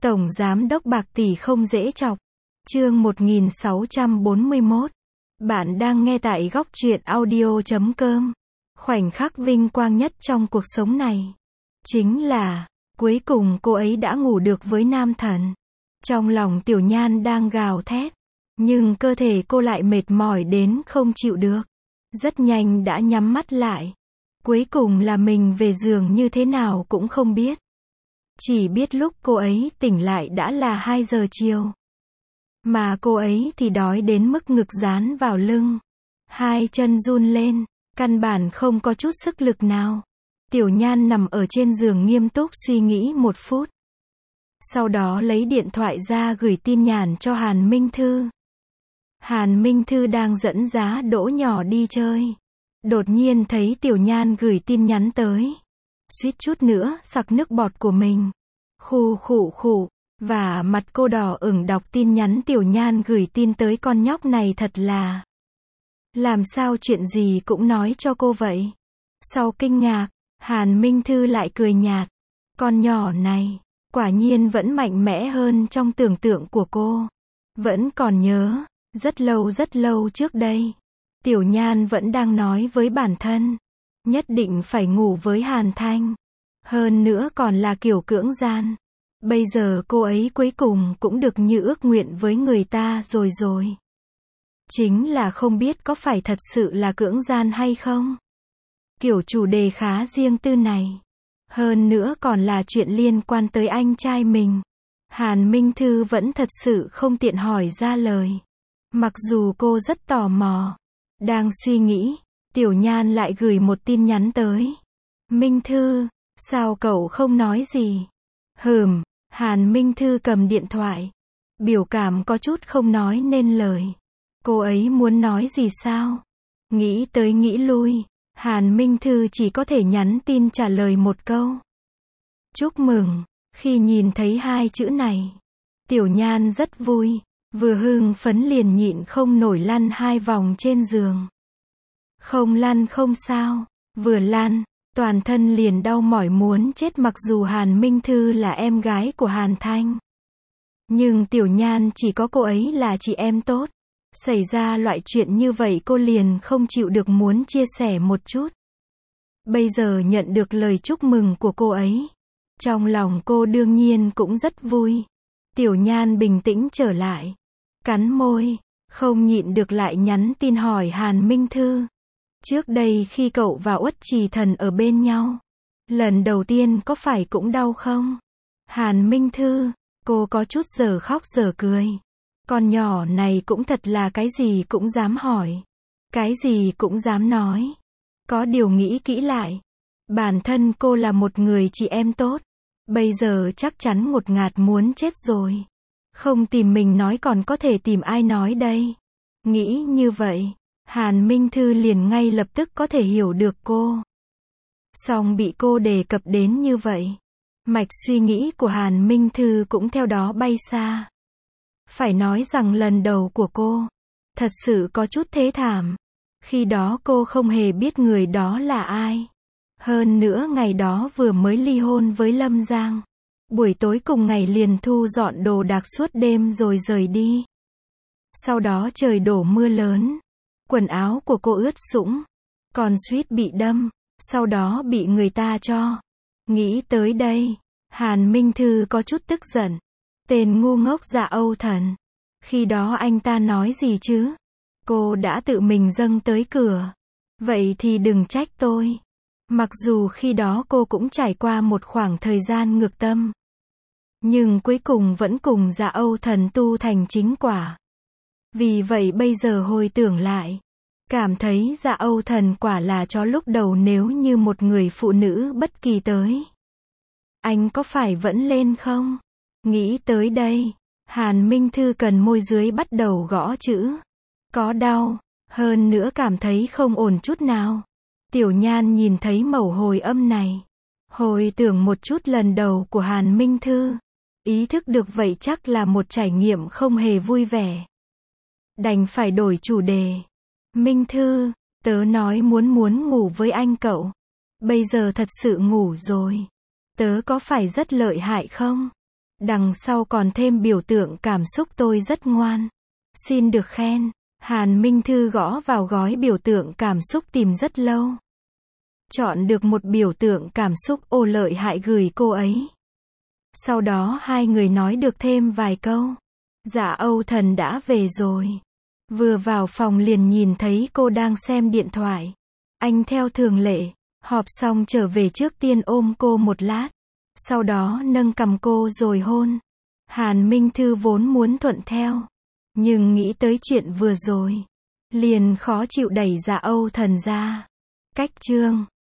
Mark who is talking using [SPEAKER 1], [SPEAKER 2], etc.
[SPEAKER 1] Tổng giám đốc bạc tỷ không dễ chọc. Chương 1641. Bạn đang nghe tại góc truyện audio.com. Khoảnh khắc vinh quang nhất trong cuộc sống này chính là, cuối cùng cô ấy đã ngủ được với nam thần. Trong lòng Tiểu Nhan đang gào thét, nhưng cơ thể cô lại mệt mỏi đến không chịu được. Rất nhanh đã nhắm mắt lại. Cuối cùng là mình về giường như thế nào cũng không biết. Chỉ biết lúc cô ấy tỉnh lại đã là 2 giờ chiều. Mà cô ấy thì đói đến mức ngực dán vào lưng. Hai chân run lên, căn bản không có chút sức lực nào. Tiểu Nhan nằm ở trên giường nghiêm túc suy nghĩ 1 phút. Sau đó lấy điện thoại ra gửi tin nhắn cho Hàn Minh Thư. Hàn Minh Thư đang dẫn Giá Đỗ nhỏ đi chơi. Đột nhiên thấy Tiểu Nhan gửi tin nhắn tới. Suýt chút nữa sặc nước bọt của mình. Khụ khụ khụ. Và mặt cô đỏ ửng đọc tin nhắn Tiểu Nhan gửi tin tới con nhóc này thật là. Làm sao chuyện gì cũng nói cho cô vậy? Sau kinh ngạc, Hàn Minh Thư lại cười nhạt. Con nhỏ này, quả nhiên vẫn mạnh mẽ hơn trong tưởng tượng của cô. Vẫn còn nhớ, rất lâu trước đây. Tiểu Nhan vẫn đang nói với bản thân. Nhất định phải ngủ với Hàn Thanh. Hơn nữa còn là kiểu cưỡng gian. Bây giờ cô ấy cuối cùng cũng được như ước nguyện với người ta rồi. Chính là không biết có phải thật sự là cưỡng gian hay không. Kiểu chủ đề khá riêng tư này. Hơn nữa còn là chuyện liên quan tới anh trai mình. Hàn Minh Thư vẫn thật sự không tiện hỏi ra lời. Mặc dù cô rất tò mò. Đang suy nghĩ, Tiểu Nhan lại gửi một tin nhắn tới. Minh Thư, sao cậu không nói gì? Hàn Minh Thư cầm điện thoại. Biểu cảm có chút không nói nên lời. Cô ấy muốn nói gì sao? Nghĩ tới nghĩ lui, Hàn Minh Thư chỉ có thể nhắn tin trả lời một câu. Chúc mừng. Khi nhìn thấy 2 chữ này, Tiểu Nhan rất vui. Vừa hưng phấn liền nhịn không nổi lăn 2 vòng trên giường. Không lăn không sao. Vừa lăn, toàn thân liền đau mỏi muốn chết mặc dù Hàn Minh Thư là em gái của Hàn Thanh. Nhưng Tiểu Nhan chỉ có cô ấy là chị em tốt. Xảy ra loại chuyện như vậy cô liền không chịu được muốn chia sẻ một chút. Bây giờ nhận được lời chúc mừng của cô ấy. Trong lòng cô đương nhiên cũng rất vui. Tiểu Nhan bình tĩnh trở lại. Cắn môi, không nhịn được lại nhắn tin hỏi Hàn Minh Thư. Trước đây khi cậu và Uất Trì Thần ở bên nhau, lần đầu tiên có phải cũng đau không? Hàn Minh Thư, cô có chút giờ khóc giờ cười. Con nhỏ này cũng thật là cái gì cũng dám hỏi. Cái gì cũng dám nói. Có điều nghĩ kỹ lại. Bản thân cô là một người chị em tốt. Bây giờ chắc chắn ngột ngạt muốn chết rồi. Không tìm mình nói còn có thể tìm ai nói đây? Nghĩ như vậy, Hàn Minh Thư liền ngay lập tức có thể hiểu được cô. Song bị cô đề cập đến như vậy, mạch suy nghĩ của Hàn Minh Thư cũng theo đó bay xa. Phải nói rằng lần đầu của cô, thật sự có chút thê thảm. Khi đó cô không hề biết người đó là ai. Hơn nữa ngày đó vừa mới ly hôn với Lâm Giang. Buổi tối cùng ngày liền thu dọn đồ đạc suốt đêm rồi rời đi. Sau đó trời đổ mưa lớn. Quần áo của cô ướt sũng. Còn suýt bị đâm. Sau đó bị người ta cho. Nghĩ tới đây, Hàn Minh Thư có chút tức giận. Tên ngu ngốc Dạ Âu Thần. Khi đó anh ta nói gì chứ? Cô đã tự mình dâng tới cửa. Vậy thì đừng trách tôi. Mặc dù khi đó cô cũng trải qua một khoảng thời gian ngược tâm. Nhưng cuối cùng vẫn cùng Dạ Âu Thần tu thành chính quả. Vì vậy bây giờ hồi tưởng lại, cảm thấy Dạ Âu Thần quả là cho lúc đầu nếu như một người phụ nữ bất kỳ tới. Anh có phải vẫn lên không? Nghĩ tới đây, Hàn Minh Thư cần môi dưới bắt đầu gõ chữ. Có đau, hơn nữa cảm thấy không ổn chút nào. Tiểu Nhan nhìn thấy mẩu hồi âm này. Hồi tưởng một chút lần đầu của Hàn Minh Thư. Ý thức được vậy chắc là một trải nghiệm không hề vui vẻ. Đành phải đổi chủ đề. Minh Thư, tớ nói muốn ngủ với anh cậu. Bây giờ thật sự ngủ rồi. Tớ có phải rất lợi hại không? Đằng sau còn thêm biểu tượng cảm xúc tôi rất ngoan. Xin được khen. Hàn Minh Thư gõ vào gói biểu tượng cảm xúc tìm rất lâu. Chọn được một biểu tượng cảm xúc ô lợi hại gửi cô ấy. Sau đó hai người nói được thêm vài câu. Dạ Âu Thần đã về rồi. Vừa vào phòng liền nhìn thấy cô đang xem điện thoại. Anh theo thường lệ, họp xong trở về trước tiên ôm cô một lát. Sau đó nâng cằm cô rồi hôn. Hàn Minh Thư vốn muốn thuận theo. Nhưng nghĩ tới chuyện vừa rồi. Liền khó chịu đẩy Dạ Âu Thần ra. Cách chương